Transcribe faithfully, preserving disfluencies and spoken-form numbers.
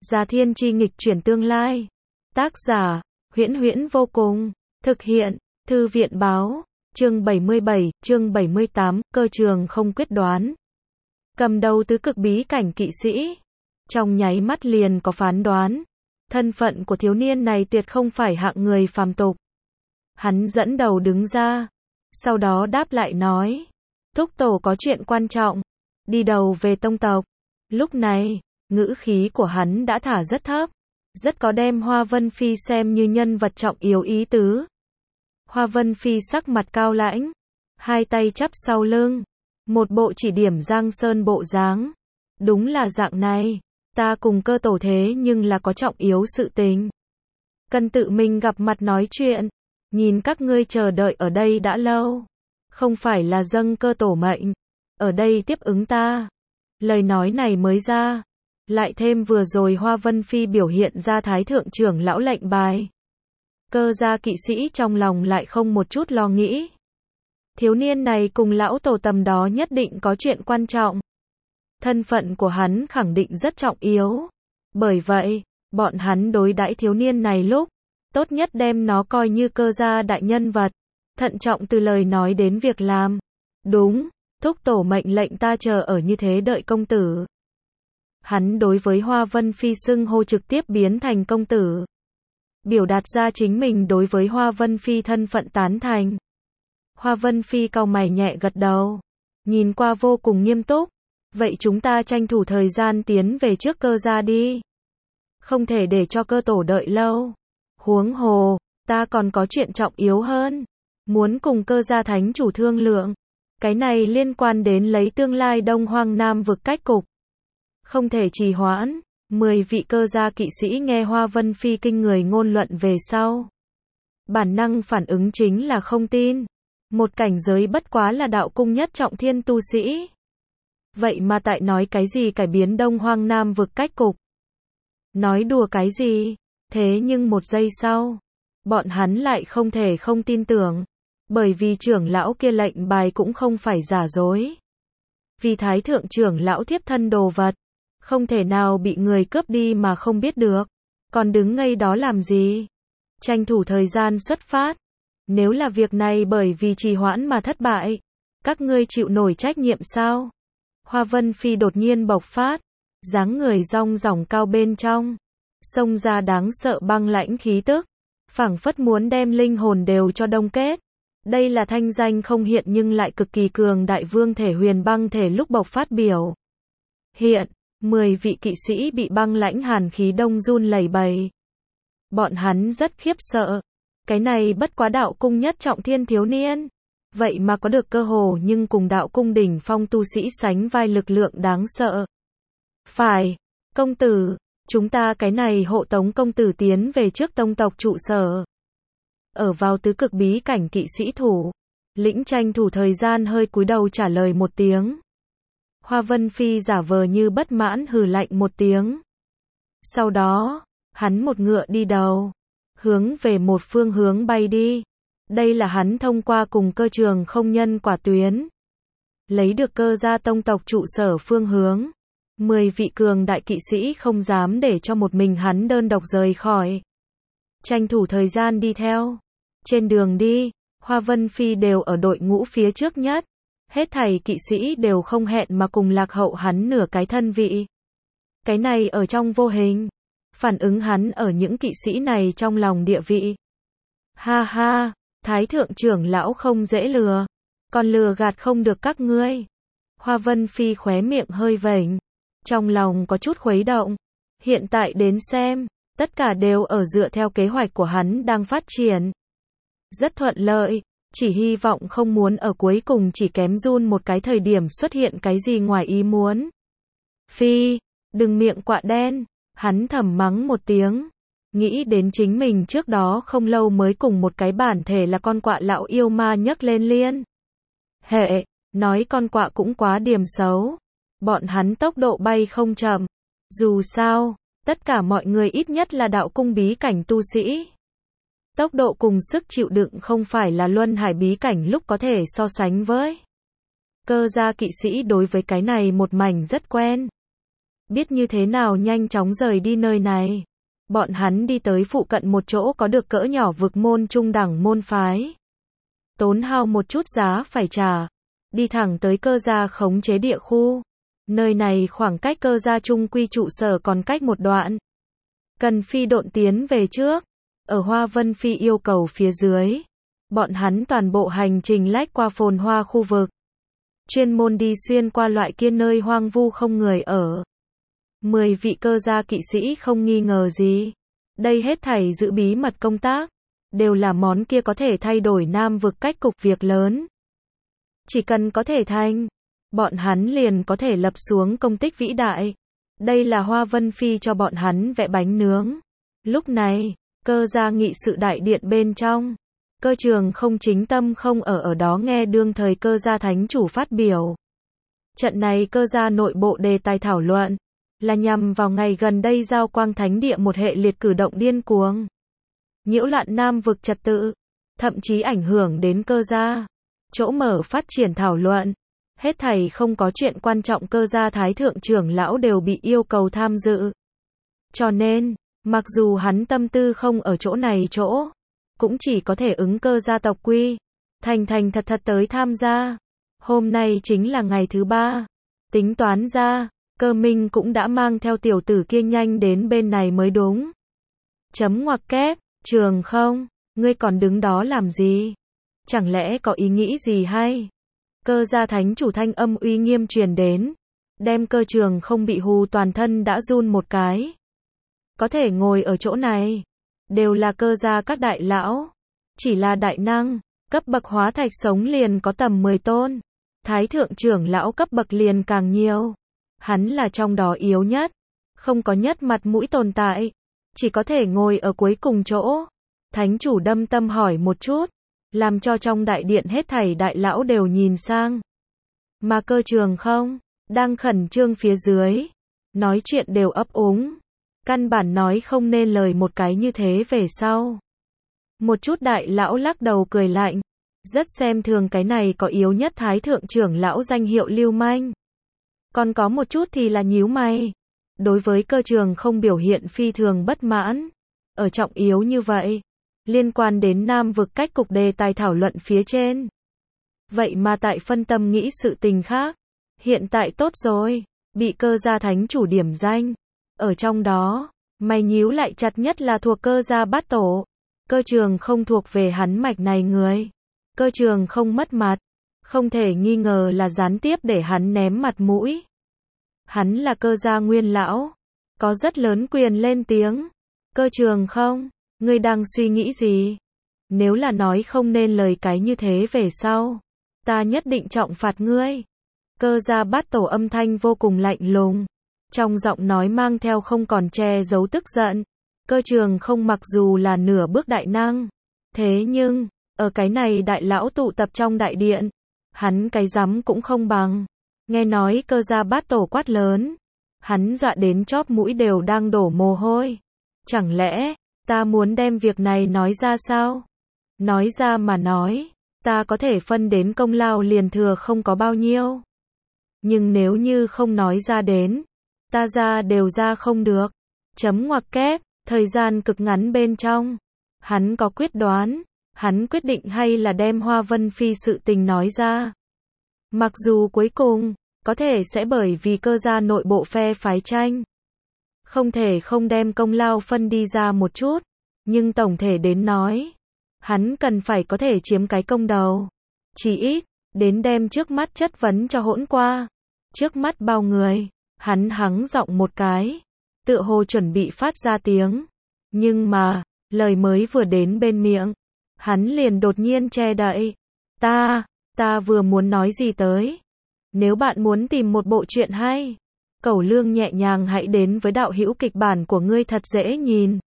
Gia Thiên Chi nghịch chuyển tương lai. Tác giả, Huyễn Huyễn vô cùng. Thực hiện, Thư viện báo. Chương bảy mươi bảy, chương bảy mươi tám, cơ trường không quyết đoán. Cầm đầu tứ cực bí cảnh kỵ sĩ. Trong nháy mắt liền có phán đoán. Thân phận của thiếu niên này tuyệt không phải hạng người phàm tục. Hắn dẫn đầu đứng ra. Sau đó đáp lại nói. Thúc tổ có chuyện quan trọng. Đi đầu về tông tộc. Lúc này, ngữ khí của hắn đã thả rất thấp. Rất có đem Hoa Vân Phi xem như nhân vật trọng yếu ý tứ. Hoa Vân Phi sắc mặt cao lãnh. Hai tay chắp sau lưng. Một bộ chỉ điểm Giang Sơn bộ dáng. Đúng là dạng này. Ta cùng cơ tổ thế nhưng là có trọng yếu sự tình. Cần tự mình gặp mặt nói chuyện. Nhìn các ngươi chờ đợi ở đây đã lâu. Không phải là dâng cơ tổ mệnh. Ở đây tiếp ứng ta. Lời nói này mới ra. Lại thêm vừa rồi Hoa Vân Phi biểu hiện ra thái thượng trưởng lão lệnh bài. Cơ gia kỵ sĩ trong lòng lại không một chút lo nghĩ. Thiếu niên này cùng lão tổ tầm đó nhất định có chuyện quan trọng. Thân phận của hắn khẳng định rất trọng yếu. Bởi vậy, bọn hắn đối đãi thiếu niên này lúc, tốt nhất đem nó coi như cơ gia đại nhân vật. Thận trọng từ lời nói đến việc làm. Đúng, thúc tổ mệnh lệnh ta chờ ở như thế đợi công tử. Hắn đối với Hoa Vân Phi xưng hô trực tiếp biến thành công tử. Biểu đạt ra chính mình đối với Hoa Vân Phi thân phận tán thành. Hoa Vân Phi cau mày nhẹ gật đầu. Nhìn qua vô cùng nghiêm túc. Vậy chúng ta tranh thủ thời gian tiến về trước cơ gia đi. Không thể để cho cơ tổ đợi lâu. Huống hồ, ta còn có chuyện trọng yếu hơn. Muốn cùng cơ gia thánh chủ thương lượng. Cái này liên quan đến lấy tương lai Đông Hoang Nam vực cách cục. Không thể trì hoãn. Mười vị cơ gia kỵ sĩ nghe Hoa Vân Phi kinh người ngôn luận về sau. Bản năng phản ứng chính là không tin. Một cảnh giới bất quá là đạo cung nhất trọng thiên tu sĩ. Vậy mà tại nói cái gì cải biến Đông Hoang Nam vực cách cục. Nói đùa cái gì. Thế nhưng một giây sau. Bọn hắn lại không thể không tin tưởng. Bởi vì trưởng lão kia lệnh bài cũng không phải giả dối. Vì thái thượng trưởng lão thiếp thân đồ vật. Không thể nào bị người cướp đi mà không biết được. Còn đứng ngây đó làm gì? Tranh thủ thời gian xuất phát. Nếu là việc này bởi vì trì hoãn mà thất bại. Các ngươi chịu nổi trách nhiệm sao? Hoa Vân Phi đột nhiên bộc phát. Dáng người rong ròng cao bên trong. Xông ra đáng sợ băng lãnh khí tức. Phảng phất muốn đem linh hồn đều cho đông kết. Đây là thanh danh không hiện nhưng lại cực kỳ cường đại vương thể huyền băng thể lúc bộc phát biểu. Hiện. Mười vị kỵ sĩ bị băng lãnh hàn khí đông run lẩy bẩy. Bọn hắn rất khiếp sợ. Cái này bất quá đạo cung nhất trọng thiên thiếu niên. Vậy mà có được cơ hồ nhưng cùng đạo cung đỉnh phong tu sĩ sánh vai lực lượng đáng sợ. Phải, công tử, chúng ta cái này hộ tống công tử tiến về trước tông tộc trụ sở. Ở vào tứ cực bí cảnh kỵ sĩ thủ. Lĩnh tranh thủ thời gian hơi cúi đầu trả lời một tiếng. Hoa Vân Phi giả vờ như bất mãn hừ lạnh một tiếng. Sau đó, hắn một ngựa đi đầu, hướng về một phương hướng bay đi. Đây là hắn thông qua cùng cơ trường không nhân quả tuyến. Lấy được cơ gia tông tộc trụ sở phương hướng. Mười vị cường đại kỵ sĩ không dám để cho một mình hắn đơn độc rời khỏi. Tranh thủ thời gian đi theo. Trên đường đi, Hoa Vân Phi đều ở đội ngũ phía trước nhất. Hết thảy kỵ sĩ đều không hẹn mà cùng lạc hậu hắn nửa cái thân vị. Cái này ở trong vô hình. Phản ứng hắn ở những kỵ sĩ này trong lòng địa vị. Ha ha, thái thượng trưởng lão không dễ lừa. Còn lừa gạt không được các ngươi. Hoa Vân Phi khóe miệng hơi vểnh. Trong lòng có chút khuấy động. Hiện tại đến xem, tất cả đều ở dựa theo kế hoạch của hắn đang phát triển. Rất thuận lợi. Chỉ hy vọng không muốn ở cuối cùng chỉ kém run một cái thời điểm xuất hiện cái gì ngoài ý muốn. Phi, đừng miệng quạ đen, hắn thầm mắng một tiếng. Nghĩ đến chính mình trước đó không lâu mới cùng một cái bản thể là con quạ lão yêu ma nhấc lên liên. Hệ, nói con quạ cũng quá điềm xấu. Bọn hắn tốc độ bay không chậm. Dù sao, tất cả mọi người ít nhất là đạo cung bí cảnh tu sĩ. Tốc độ cùng sức chịu đựng không phải là luân hải bí cảnh lúc có thể so sánh với. Cơ gia kỵ sĩ đối với cái này một mảnh rất quen. biết như thế nào nhanh chóng rời đi nơi này. Bọn hắn đi tới phụ cận một chỗ có được cỡ nhỏ vực môn trung đẳng môn phái. Tốn hao một chút giá phải trả. Đi thẳng tới cơ gia khống chế địa khu. Nơi này khoảng cách cơ gia trung quy trụ sở còn cách một đoạn. Cần phi độn tiến về trước. Ở Hoa Vân Phi yêu cầu phía dưới. Bọn hắn toàn bộ hành trình lách qua phồn hoa khu vực. Chuyên môn đi xuyên qua loại kia nơi hoang vu không người ở. Mười vị cơ gia kỵ sĩ không nghi ngờ gì. Đây hết thảy giữ bí mật công tác. Đều là món kia có thể thay đổi Nam vực cách cục việc lớn. Chỉ cần có thể thành. Bọn hắn liền có thể lập xuống công tích vĩ đại. Đây là Hoa Vân Phi cho bọn hắn vẽ bánh nướng. Lúc này, cơ gia nghị sự đại điện bên trong. Cơ Trường không chính tâm không ở ở đó nghe đương thời cơ gia thánh chủ phát biểu. Trận này cơ gia nội bộ đề tài thảo luận. Là nhằm vào ngày gần đây giao quang thánh địa một hệ liệt cử động điên cuồng. Nhiễu loạn Nam vực trật tự. Thậm chí ảnh hưởng đến cơ gia. Chỗ mở phát triển thảo luận. Hết thảy không có chuyện quan trọng cơ gia thái thượng trưởng lão đều bị yêu cầu tham dự. Cho nên, mặc dù hắn tâm tư không ở chỗ này chỗ, cũng chỉ có thể ứng cơ gia tộc quy. Thành thành thật thật tới tham gia. Hôm nay chính là ngày thứ ba. Tính toán ra, Cơ Minh cũng đã mang theo tiểu tử kia nhanh đến bên này mới đúng. Chấm ngoặc kép, Trường không, ngươi còn đứng đó làm gì? Chẳng lẽ có ý nghĩ gì hay? Cơ gia thánh chủ thanh âm uy nghiêm truyền đến. Đem Cơ Trường không bị hù toàn thân đã run một cái. Có thể ngồi ở chỗ này. Đều là cơ gia các đại lão. Chỉ là đại năng. Cấp bậc hóa thạch sống liền có tầm mười tôn. Thái thượng trưởng lão cấp bậc liền càng nhiều. Hắn là trong đó yếu nhất. Không có nhất mặt mũi tồn tại. Chỉ có thể ngồi ở cuối cùng chỗ. Thánh chủ đâm tâm hỏi một chút. Làm cho trong đại điện hết thảy đại lão đều nhìn sang. Mà Cơ Trường không, đang khẩn trương phía dưới. Nói chuyện đều ấp úng. Căn bản nói không nên lời một cái như thế về sau. Một chút đại lão lắc đầu cười lạnh. Rất xem thường cái này có yếu nhất thái thượng trưởng lão danh hiệu lưu manh. Còn có một chút thì là nhíu mày. Đối với Cơ Trường không biểu hiện phi thường bất mãn. Ở trọng yếu như vậy. Liên quan đến Nam vực cách cục đề tài thảo luận phía trên. Vậy mà tại phân tâm nghĩ sự tình khác. Hiện tại tốt rồi. Bị cơ gia thánh chủ điểm danh. Ở trong đó, mày nhíu lại chặt nhất là thuộc cơ gia bát tổ. Cơ Trường không thuộc về hắn mạch này người. Cơ Trường không mất mặt. Không thể nghi ngờ là gián tiếp để hắn ném mặt mũi. Hắn là cơ gia nguyên lão. Có rất lớn quyền lên tiếng. Cơ Trường không, ngươi đang suy nghĩ gì? Nếu là nói không nên lời cái như thế về sau. Ta nhất định trọng phạt ngươi. Cơ gia bát tổ âm thanh vô cùng lạnh lùng. Trong giọng nói mang theo không còn che giấu tức giận. Cơ Trường không mặc dù là nửa bước đại năng. Thế nhưng, ở cái này đại lão tụ tập trong đại điện. Hắn cái rắm cũng không bằng. Nghe nói cơ gia bát tổ quát lớn. Hắn dọa đến chóp mũi đều đang đổ mồ hôi. Chẳng lẽ, ta muốn đem việc này nói ra sao? Nói ra mà nói. Ta có thể phân đến công lao liền thừa không có bao nhiêu. Nhưng nếu như không nói ra đến. Ta ra đều ra không được. Chấm ngoặc kép, thời gian cực ngắn bên trong. Hắn có quyết đoán. Hắn quyết định hay là đem Hoa Vân Phi sự tình nói ra. Mặc dù cuối cùng, có thể sẽ bởi vì cơ gia nội bộ phe phái tranh. Không thể không đem công lao phân đi ra một chút. Nhưng tổng thể đến nói. Hắn cần phải có thể chiếm cái công đầu. Chỉ ít, đến đem trước mắt chất vấn cho hỗn qua. Trước mắt bao người. Hắn hắng giọng một cái. Tựa hồ chuẩn bị phát ra tiếng. Nhưng mà, lời mới vừa đến bên miệng. Hắn liền đột nhiên che đậy. Ta, ta vừa muốn nói gì tới. Nếu bạn muốn tìm một bộ truyện hay. Cẩu Lương nhẹ nhàng hãy đến với đạo hữu kịch bản của ngươi thật dễ nhìn.